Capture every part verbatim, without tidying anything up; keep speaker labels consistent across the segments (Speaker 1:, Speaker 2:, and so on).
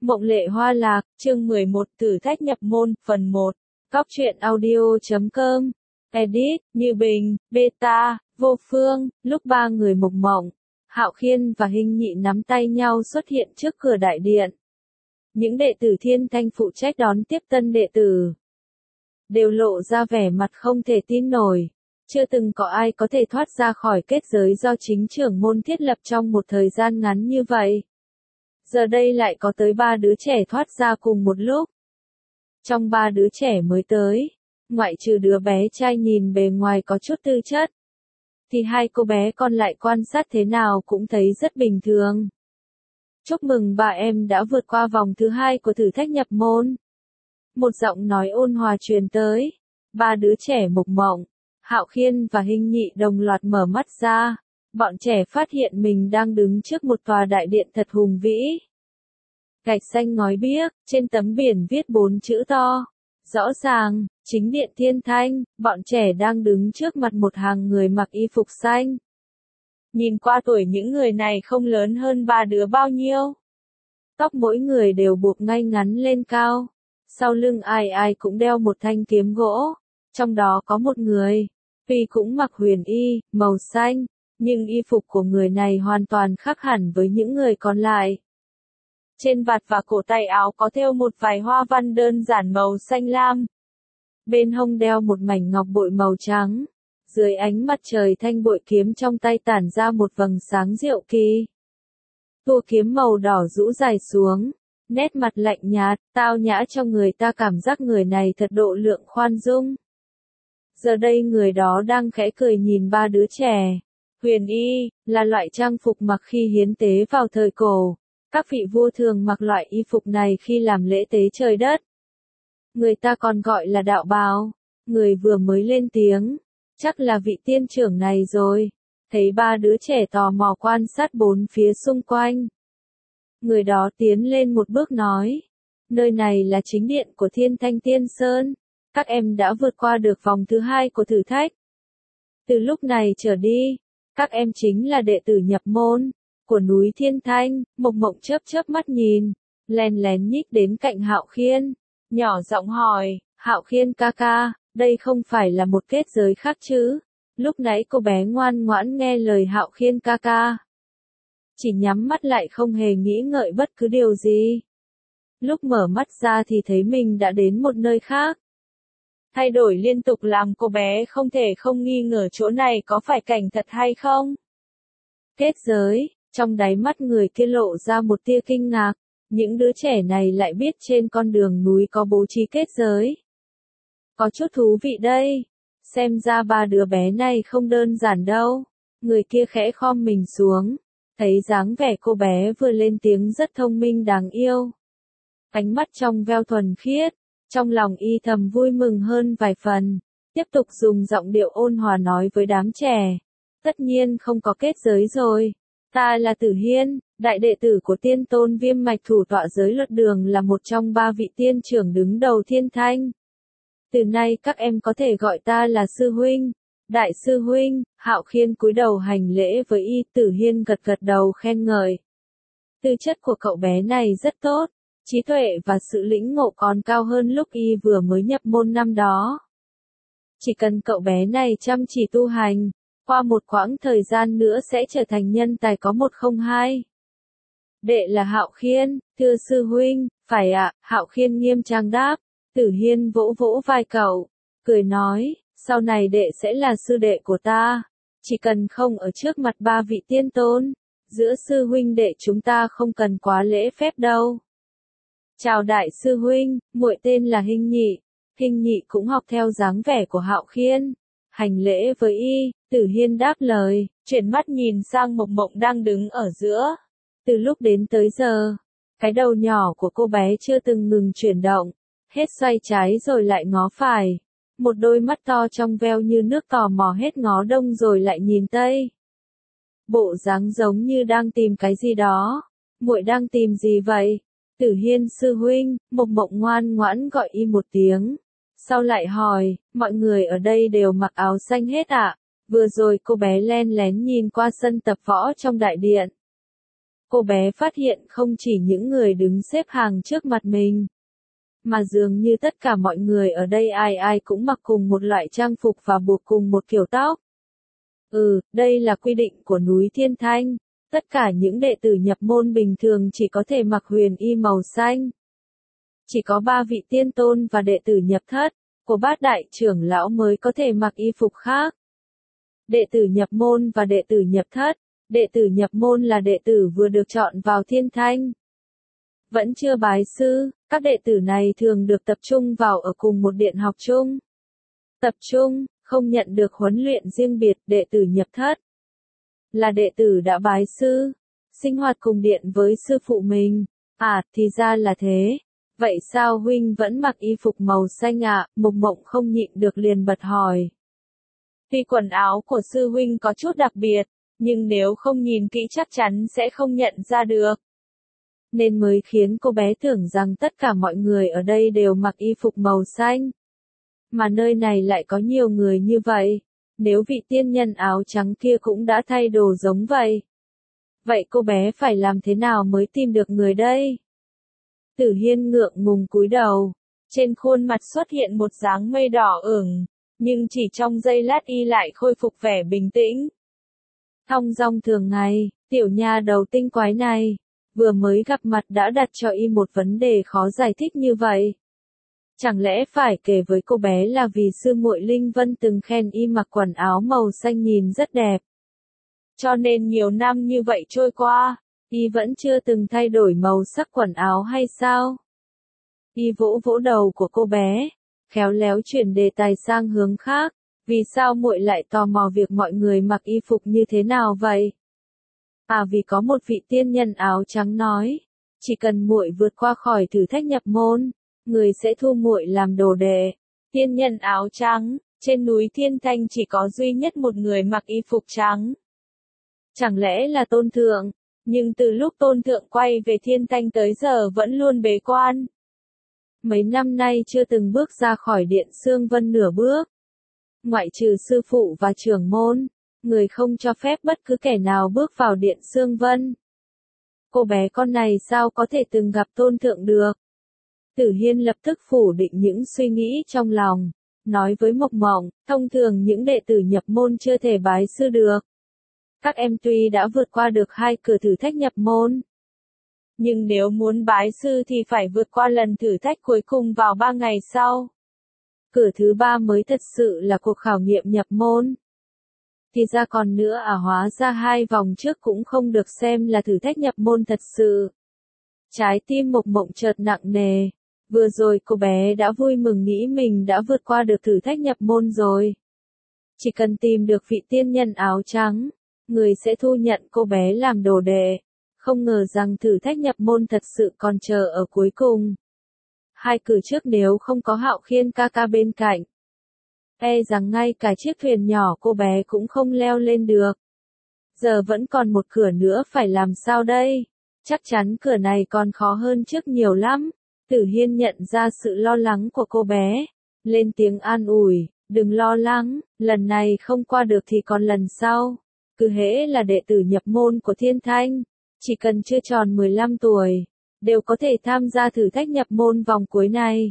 Speaker 1: Mộng lệ hoa lạc, chương mười một, thử thách nhập môn, phần một. Góc truyện audio chấm com. Edit, Như Bình, Beta, Vô Phương. Lúc ba người Mộc Mộng, Hạo Khiên và Hinh Nhị nắm tay nhau xuất hiện trước cửa đại điện. Những đệ tử Thiên Thanh phụ trách đón tiếp tân đệ tử đều lộ ra vẻ mặt không thể tin nổi. Chưa từng có ai có thể thoát ra khỏi kết giới do chính trưởng môn thiết lập trong một thời gian ngắn như vậy. Giờ đây lại có tới ba đứa trẻ thoát ra cùng một lúc. Trong ba đứa trẻ mới tới, ngoại trừ đứa bé trai nhìn bề ngoài có chút tư chất, thì hai cô bé còn lại quan sát thế nào cũng thấy rất bình thường. Chúc mừng ba em đã vượt qua vòng thứ hai của thử thách nhập môn. Một giọng nói ôn hòa truyền tới. Ba đứa trẻ Mộc Mộng, Hạo Khiên và Hinh Nhị đồng loạt mở mắt ra. Bọn trẻ phát hiện mình đang đứng trước một tòa đại điện thật hùng vĩ. Gạch xanh ngói biếc, trên tấm biển viết bốn chữ to. Rõ ràng, chính điện Thiên Thanh, bọn trẻ đang đứng trước mặt một hàng người mặc y phục xanh. Nhìn qua tuổi những người này không lớn hơn ba đứa bao nhiêu. Tóc mỗi người đều buộc ngay ngắn lên cao. Sau lưng ai ai cũng đeo một thanh kiếm gỗ. Trong đó có một người, tuy cũng mặc huyền y, màu xanh, nhưng y phục của người này hoàn toàn khác hẳn với những người còn lại. Trên vạt và cổ tay áo có thêu một vài hoa văn đơn giản màu xanh lam. Bên hông đeo một mảnh ngọc bội màu trắng. Dưới ánh mặt trời thanh bội kiếm trong tay tản ra một vầng sáng diệu kỳ. Tua kiếm màu đỏ rũ dài xuống, nét mặt lạnh nhạt, tao nhã cho người ta cảm giác người này thật độ lượng khoan dung. Giờ đây người đó đang khẽ cười nhìn ba đứa trẻ. Huyền y, là loại trang phục mặc khi hiến tế vào thời cổ. Các vị vua thường mặc loại y phục này khi làm lễ tế trời đất. Người ta còn gọi là đạo bào. Người vừa mới lên tiếng, chắc là vị tiên trưởng này rồi. Thấy ba đứa trẻ tò mò quan sát bốn phía xung quanh. Người đó tiến lên một bước nói. Nơi này là chính điện của Thiên Thanh Tiên Sơn. Các em đã vượt qua được vòng thứ hai của thử thách. Từ lúc này trở đi, các em chính là đệ tử nhập môn của núi Thiên Thanh. Mộc Mộng chớp chớp mắt nhìn, lén lén nhích đến cạnh Hạo Khiên, nhỏ giọng hỏi, Hạo Khiên ca ca, đây không phải là một kết giới khác chứ? Lúc nãy cô bé ngoan ngoãn nghe lời Hạo Khiên ca ca, chỉ nhắm mắt lại không hề nghĩ ngợi bất cứ điều gì. Lúc mở mắt ra thì thấy mình đã đến một nơi khác. Thay đổi liên tục làm cô bé không thể không nghi ngờ chỗ này có phải cảnh thật hay không. Kết giới, trong đáy mắt người kia lộ ra một tia kinh ngạc. Những đứa trẻ này lại biết trên con đường núi có bố trí kết giới. Có chút thú vị đây. Xem ra ba đứa bé này không đơn giản đâu. Người kia khẽ khom mình xuống. Thấy dáng vẻ cô bé vừa lên tiếng rất thông minh đáng yêu. Ánh mắt trong veo thuần khiết. Trong lòng y thầm vui mừng hơn vài phần. Tiếp tục dùng giọng điệu ôn hòa nói với đám trẻ. Tất nhiên không có kết giới rồi. Ta là Tử Hiên, đại đệ tử của tiên tôn Viêm Mạch thủ tọa giới luật đường, là một trong ba vị tiên trưởng đứng đầu Thiên Thanh. Từ nay các em có thể gọi ta là sư huynh. Đại sư huynh. Hạo Khiên cúi đầu hành lễ với y. Tử Hiên gật gật đầu khen ngợi. Tư chất của cậu bé này rất tốt. Trí tuệ và sự lĩnh ngộ còn cao hơn lúc y vừa mới nhập môn năm đó. Chỉ cần cậu bé này chăm chỉ tu hành, qua một quãng thời gian nữa sẽ trở thành nhân tài có một không hai. Đệ là Hạo Khiên, thưa sư huynh. Phải ạ. Hạo Khiên nghiêm trang đáp. Tử Hiên vỗ vỗ vai cậu, cười nói, sau này đệ sẽ là sư đệ của ta. Chỉ cần không ở trước mặt ba vị tiên tôn, giữa sư huynh đệ chúng ta không cần quá lễ phép đâu. Chào đại sư huynh, muội tên là Hinh Nhị. Hinh Nhị cũng học theo dáng vẻ của Hạo Khiên, hành lễ với y. Tử Hiên đáp lời, chuyển mắt nhìn sang Mộc Mộng đang đứng ở giữa. Từ lúc đến tới giờ, cái đầu nhỏ của cô bé chưa từng ngừng chuyển động, hết xoay trái rồi lại ngó phải. Một đôi mắt to trong veo như nước tò mò hết ngó đông rồi lại nhìn tây. Bộ dáng giống như đang tìm cái gì đó. Muội đang tìm gì vậy? Tử Hiên sư huynh. Mộc Mộng ngoan ngoãn gọi y một tiếng. Sau lại hỏi, mọi người ở đây đều mặc áo xanh hết ạ? À? Vừa rồi cô bé len lén nhìn qua sân tập võ trong đại điện. cô bé phát hiện không chỉ những người đứng xếp hàng trước mặt mình, mà dường như tất cả mọi người ở đây ai ai cũng mặc cùng một loại trang phục và buộc cùng một kiểu tóc. Ừ, đây là quy định của núi Thiên Thanh. Tất cả những đệ tử nhập môn bình thường chỉ có thể mặc huyền y màu xanh. Chỉ có ba vị tiên tôn và đệ tử nhập thất của bát đại trưởng lão mới có thể mặc y phục khác. Đệ tử nhập môn và đệ tử nhập thất. Đệ tử nhập môn là đệ tử vừa được chọn vào Thiên Thanh. Vẫn chưa bái sư, các đệ tử này thường được tập trung vào ở cùng một điện học chung. Tập trung, không nhận được huấn luyện riêng biệt. Đệ tử nhập thất là đệ tử đã bái sư, sinh hoạt cùng điện với sư phụ mình. À, thì ra là thế. Vậy sao huynh vẫn mặc y phục màu xanh ạ? À? Mộc Mộng không nhịn được liền bật hỏi. Tuy quần áo của sư huynh có chút đặc biệt, nhưng nếu không nhìn kỹ chắc chắn sẽ không nhận ra được. Nên mới khiến cô bé tưởng rằng tất cả mọi người ở đây đều mặc y phục màu xanh. Mà nơi này lại có nhiều người như vậy. Nếu vị tiên nhân áo trắng kia cũng đã thay đồ giống vậy. Vậy cô bé phải làm thế nào mới tìm được người đây? Tử Hiên ngượng ngùng cúi đầu. Trên khuôn mặt xuất hiện một dáng mây đỏ ửng. Nhưng chỉ trong giây lát y lại khôi phục vẻ bình tĩnh. Thong dong thường ngày, tiểu nha đầu tinh quái này. Vừa mới gặp mặt đã đặt cho y một vấn đề khó giải thích như vậy. Chẳng lẽ phải kể với cô bé là vì sư muội Linh Vân từng khen y mặc quần áo màu xanh nhìn rất đẹp. Cho nên nhiều năm như vậy trôi qua, y vẫn chưa từng thay đổi màu sắc quần áo hay sao? Y vỗ vỗ đầu của cô bé, khéo léo chuyển đề tài sang hướng khác. Vì sao muội lại tò mò việc mọi người mặc y phục như thế nào vậy? À, vì có một vị tiên nhân áo trắng nói, chỉ cần muội vượt qua khỏi thử thách nhập môn, người sẽ thu muội làm đồ đệ. Tiên nhân áo trắng, trên núi Thiên Thanh chỉ có duy nhất một người mặc y phục trắng. Chẳng lẽ là Tôn Thượng? Nhưng từ lúc Tôn Thượng quay về Thiên Thanh tới giờ vẫn luôn bế quan. Mấy năm nay chưa từng bước ra khỏi điện Sương Vân nửa bước. Ngoại trừ sư phụ và trưởng môn, người không cho phép bất cứ kẻ nào bước vào điện Sương Vân. Cô bé con này sao có thể từng gặp Tôn Thượng được? Tử Hiên lập tức phủ định những suy nghĩ trong lòng, nói với Mộc Mộng, thông thường những đệ tử nhập môn chưa thể bái sư được. Các em tuy đã vượt qua được hai cửa thử thách nhập môn, nhưng nếu muốn bái sư thì phải vượt qua lần thử thách cuối cùng vào ba ngày sau. Cửa thứ ba mới thật sự là cuộc khảo nghiệm nhập môn. Thì ra còn nữa à, hóa ra hai vòng trước cũng không được xem là thử thách nhập môn thật sự. Trái tim Mộc Mộng chợt nặng nề. Vừa rồi cô bé đã vui mừng nghĩ mình đã vượt qua được thử thách nhập môn rồi. Chỉ cần tìm được vị tiên nhân áo trắng, người sẽ thu nhận cô bé làm đồ đệ. Không ngờ rằng thử thách nhập môn thật sự còn chờ ở cuối cùng. Hai cửa trước nếu không có Hạo Khiên ca ca bên cạnh, e rằng ngay cả chiếc thuyền nhỏ cô bé cũng không leo lên được. Giờ vẫn còn một cửa nữa phải làm sao đây? Chắc chắn cửa này còn khó hơn trước nhiều lắm. Tử Hiên nhận ra sự lo lắng của cô bé, lên tiếng an ủi, đừng lo lắng, lần này không qua được thì còn lần sau. Cứ hễ là đệ tử nhập môn của Thiên Thanh, chỉ cần chưa tròn mười lăm tuổi, đều có thể tham gia thử thách nhập môn vòng cuối này.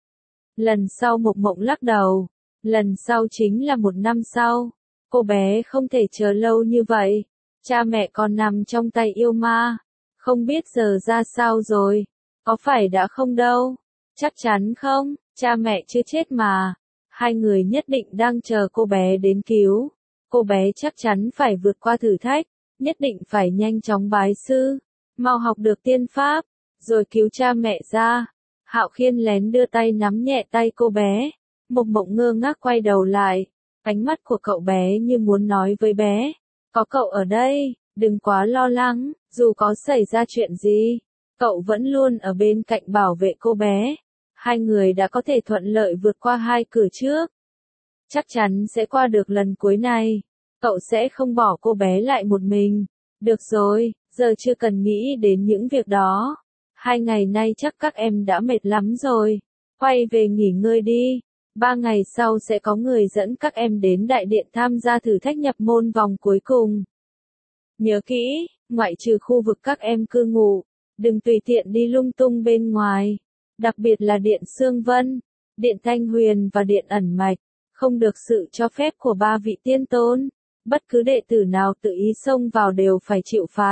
Speaker 1: Lần sau Mộc Mộng lắc đầu, lần sau chính là một năm sau. Cô bé không thể chờ lâu như vậy, cha mẹ còn nằm trong tay yêu ma, không biết giờ ra sao rồi. Có phải đã không đâu? Chắc chắn không, cha mẹ chưa chết mà. Hai người nhất định đang chờ cô bé đến cứu. Cô bé chắc chắn phải vượt qua thử thách, nhất định phải nhanh chóng bái sư, mau học được tiên pháp, rồi cứu cha mẹ ra. Hạo Khiên lén đưa tay nắm nhẹ tay cô bé. Mộc Mộng ngơ ngác quay đầu lại, ánh mắt của cậu bé như muốn nói với bé, có cậu ở đây, đừng quá lo lắng, dù có xảy ra chuyện gì, cậu vẫn luôn ở bên cạnh bảo vệ cô bé. Hai người đã có thể thuận lợi vượt qua hai cửa trước. Chắc chắn sẽ qua được lần cuối này. Cậu sẽ không bỏ cô bé lại một mình. Được rồi, giờ chưa cần nghĩ đến những việc đó. Hai ngày nay chắc các em đã mệt lắm rồi. Quay về nghỉ ngơi đi. Ba ngày sau sẽ có người dẫn các em đến đại điện tham gia thử thách nhập môn vòng cuối cùng. Nhớ kỹ, ngoại trừ khu vực các em cư ngụ, đừng tùy tiện đi lung tung bên ngoài, đặc biệt là điện Xương Vân, điện Thanh Huyền và điện Ẩn Mạch, không được sự cho phép của ba vị tiên tôn, bất cứ đệ tử nào tự ý xông vào đều phải chịu phạt.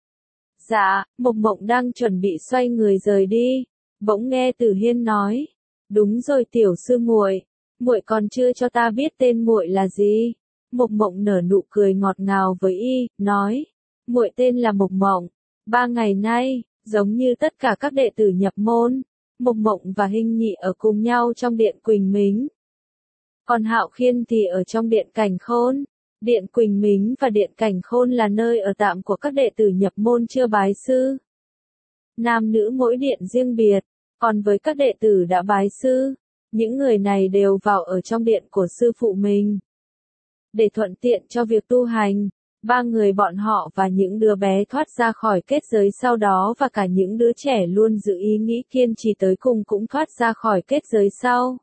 Speaker 1: Dạ, Mộc Mộng đang chuẩn bị xoay người rời đi, bỗng nghe Tử Hiên nói, đúng rồi tiểu sư muội, muội còn chưa cho ta biết tên muội là gì. Mộc Mộng nở nụ cười ngọt ngào với y, nói, muội tên là Mộc Mộng. Ba ngày nay, giống như tất cả các đệ tử nhập môn, Mộc Mộng và Hinh Nhị ở cùng nhau trong điện Quỳnh Mính. Còn Hạo Khiên thì ở trong điện Cảnh Khôn. Điện Quỳnh Mính và điện Cảnh Khôn là nơi ở tạm của các đệ tử nhập môn chưa bái sư. Nam nữ mỗi điện riêng biệt, còn với các đệ tử đã bái sư, những người này đều vào ở trong điện của sư phụ mình. Để thuận tiện cho việc tu hành, ba người bọn họ và những đứa bé thoát ra khỏi kết giới sau đó và cả những đứa trẻ luôn giữ ý nghĩ kiên trì tới cùng cũng thoát ra khỏi kết giới sau.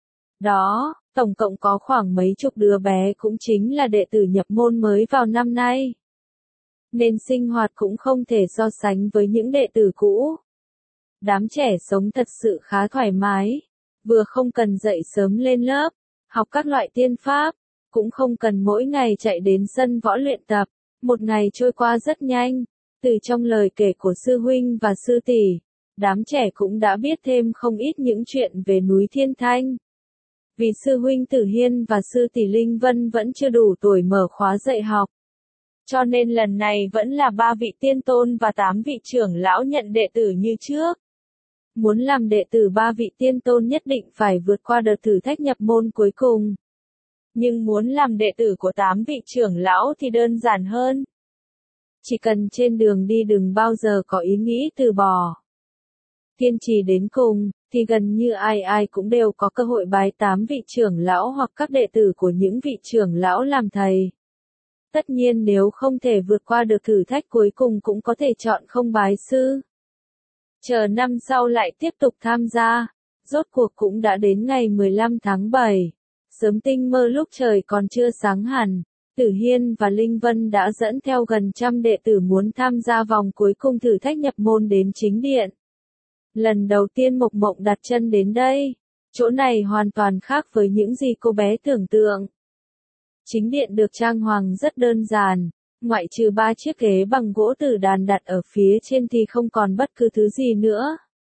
Speaker 1: Đó, tổng cộng có khoảng mấy chục đứa bé cũng chính là đệ tử nhập môn mới vào năm nay. Nên sinh hoạt cũng không thể so sánh với những đệ tử cũ. Đám trẻ sống thật sự khá thoải mái, vừa không cần dậy sớm lên lớp, học các loại tiên pháp, cũng không cần mỗi ngày chạy đến sân võ luyện tập, một ngày trôi qua rất nhanh. Từ trong lời kể của sư huynh và sư tỷ, đám trẻ cũng đã biết thêm không ít những chuyện về núi Thiên Thanh. Vì sư huynh Tử Hiên và sư tỷ Linh Vân vẫn chưa đủ tuổi mở khóa dạy học, cho nên lần này vẫn là ba vị tiên tôn và tám vị trưởng lão nhận đệ tử như trước. Muốn làm đệ tử ba vị tiên tôn nhất định phải vượt qua đợt thử thách nhập môn cuối cùng. Nhưng muốn làm đệ tử của tám vị trưởng lão thì đơn giản hơn. Chỉ cần trên đường đi đừng bao giờ có ý nghĩ từ bỏ. Kiên trì đến cùng, thì gần như ai ai cũng đều có cơ hội bái tám vị trưởng lão hoặc các đệ tử của những vị trưởng lão làm thầy. Tất nhiên nếu không thể vượt qua được thử thách cuối cùng cũng có thể chọn không bái sư. Chờ năm sau lại tiếp tục tham gia. Rốt cuộc cũng đã đến ngày mười lăm tháng bảy. Sớm tinh mơ lúc trời còn chưa sáng hẳn, Tử Hiên và Linh Vân đã dẫn theo gần trăm đệ tử muốn tham gia vòng cuối cùng thử thách nhập môn đến chính điện. Lần đầu tiên Mộc Mộng đặt chân đến đây, chỗ này hoàn toàn khác với những gì cô bé tưởng tượng. Chính điện được trang hoàng rất đơn giản, ngoại trừ ba chiếc ghế bằng gỗ tử đàn đặt ở phía trên thì không còn bất cứ thứ gì nữa.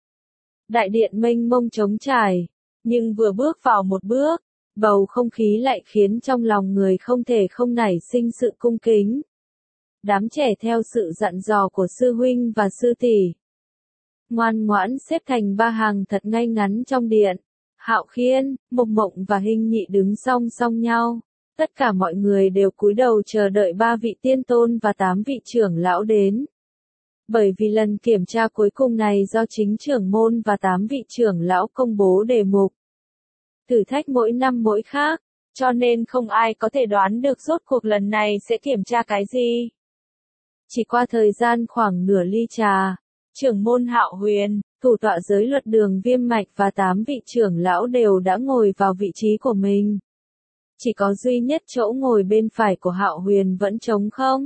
Speaker 1: Đại điện mênh mông trống trải, nhưng vừa bước vào một bước, bầu không khí lại khiến trong lòng người không thể không nảy sinh sự cung kính. Đám trẻ theo sự dặn dò của sư huynh và sư tỷ, ngoan ngoãn xếp thành ba hàng thật ngay ngắn trong điện. Hạo Khiên, Mộc Mộng và Hinh Nhị đứng song song nhau. Tất cả mọi người đều cúi đầu chờ đợi ba vị tiên tôn và tám vị trưởng lão đến. Bởi vì lần kiểm tra cuối cùng này do chính trưởng môn và tám vị trưởng lão công bố đề mục. Thử thách mỗi năm mỗi khác, cho nên không ai có thể đoán được rốt cuộc lần này sẽ kiểm tra cái gì. Chỉ qua thời gian khoảng nửa ly trà, trưởng môn Hạo Huyền, thủ tọa giới luật đường Viêm Mạch và tám vị trưởng lão đều đã ngồi vào vị trí của mình. Chỉ có duy nhất chỗ ngồi bên phải của Hạo Huyền vẫn trống không.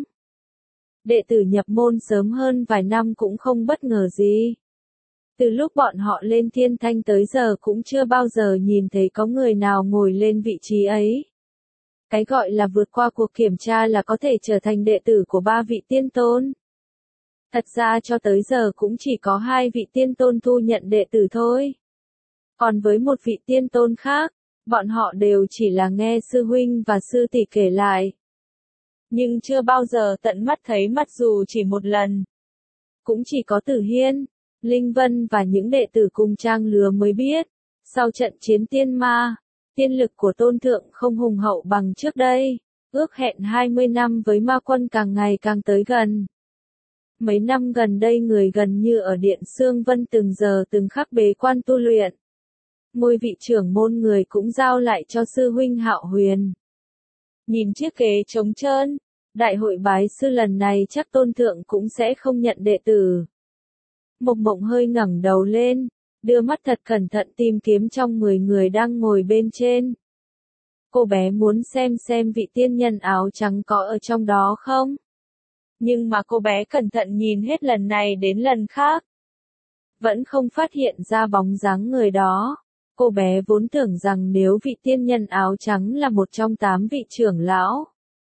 Speaker 1: Đệ tử nhập môn sớm hơn vài năm cũng không bất ngờ gì. Từ lúc bọn họ lên Thiên Thanh tới giờ cũng chưa bao giờ nhìn thấy có người nào ngồi lên vị trí ấy. Cái gọi là vượt qua cuộc kiểm tra là có thể trở thành đệ tử của ba vị tiên tôn. Thật ra cho tới giờ cũng chỉ có hai vị tiên tôn thu nhận đệ tử thôi. Còn với một vị tiên tôn khác, bọn họ đều chỉ là nghe sư huynh và sư tỷ kể lại. Nhưng chưa bao giờ tận mắt thấy mặt dù chỉ một lần. Cũng chỉ có Tử Hiên, Linh Vân và những đệ tử cùng trang lứa mới biết. Sau trận chiến tiên ma, tiên lực của tôn thượng không hùng hậu bằng trước đây. Ước hẹn hai mươi năm với ma quân càng ngày càng tới gần. Mấy năm gần đây người gần như ở điện Xương Vân từng giờ từng khắc bế quan tu luyện. Ngôi vị trưởng môn người cũng giao lại cho sư huynh Hạo Huyền. Nhìn chiếc ghế trống trơn, đại hội bái sư lần này chắc tôn thượng cũng sẽ không nhận đệ tử. Mộc Mộng hơi ngẩng đầu lên, đưa mắt thật cẩn thận tìm kiếm trong mười người đang ngồi bên trên. Cô bé muốn xem xem vị tiên nhân áo trắng có ở trong đó không? Nhưng mà cô bé cẩn thận nhìn hết lần này đến lần khác. Vẫn không phát hiện ra bóng dáng người đó. Cô bé vốn tưởng rằng nếu vị tiên nhân áo trắng là một trong tám vị trưởng lão.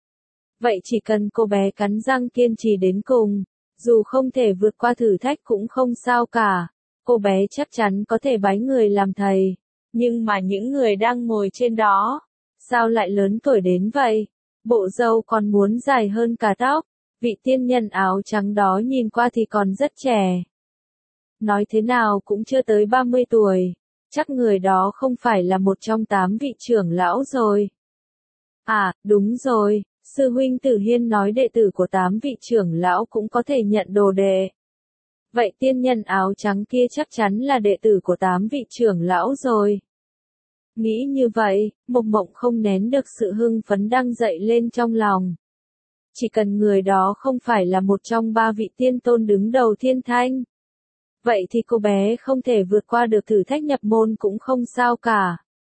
Speaker 1: Vậy chỉ cần cô bé cắn răng kiên trì đến cùng, dù không thể vượt qua thử thách cũng không sao cả. Cô bé chắc chắn có thể bái người làm thầy. Nhưng mà những người đang ngồi trên đó, sao lại lớn tuổi đến vậy? Bộ râu còn muốn dài hơn cả tóc. Vị tiên nhân áo trắng đó nhìn qua thì còn rất trẻ. Nói thế nào cũng chưa tới ba mươi tuổi. Chắc người đó không phải là một trong tám vị trưởng lão rồi. À, đúng rồi, sư huynh Tử Hiên nói đệ tử của tám vị trưởng lão cũng có thể nhận đồ đệ. Vậy tiên nhân áo trắng kia chắc chắn là đệ tử của tám vị trưởng lão rồi. Nghĩ như vậy, Mộc Mộng không nén được sự hưng phấn đang dậy lên trong lòng. Chỉ cần người đó không phải là một trong ba vị tiên tôn đứng đầu thiên thanh. Vậy thì cô bé không thể vượt qua được thử thách nhập môn cũng không sao cả.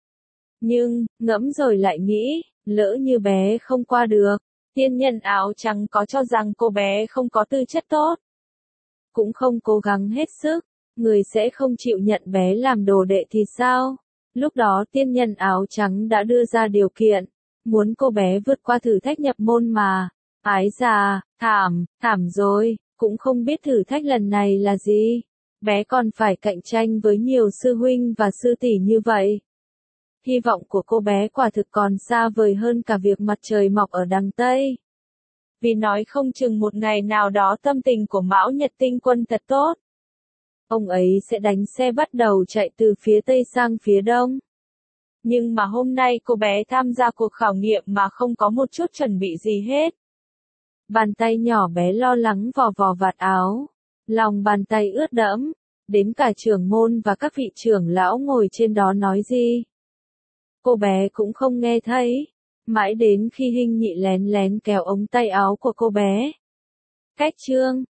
Speaker 1: Nhưng, ngẫm rồi lại nghĩ, lỡ như bé không qua được, tiên nhân áo trắng có cho rằng cô bé không có tư chất tốt. Cũng không cố gắng hết sức, người sẽ không chịu nhận bé làm đồ đệ thì sao? Lúc đó tiên nhân áo trắng đã đưa ra điều kiện, muốn cô bé vượt qua thử thách nhập môn mà. Ái già, thảm, thảm rồi, cũng không biết thử thách lần này là gì. Bé còn phải cạnh tranh với nhiều sư huynh và sư tỷ như vậy. Hy vọng của cô bé quả thực còn xa vời hơn cả việc mặt trời mọc ở đằng Tây. Vì nói không chừng một ngày nào đó tâm tình của Mão Nhật Tinh Quân thật tốt. Ông ấy sẽ đánh xe bắt đầu chạy từ phía Tây sang phía Đông. Nhưng mà hôm nay cô bé tham gia cuộc khảo nghiệm mà không có một chút chuẩn bị gì hết. Bàn tay nhỏ bé lo lắng vò vò vạt áo. Lòng bàn tay ướt đẫm. Đến cả trưởng môn và các vị trưởng lão ngồi trên đó nói gì. Cô bé cũng không nghe thấy. Mãi đến khi Hinh Nhị lén lén kéo ống tay áo của cô bé. Cách chương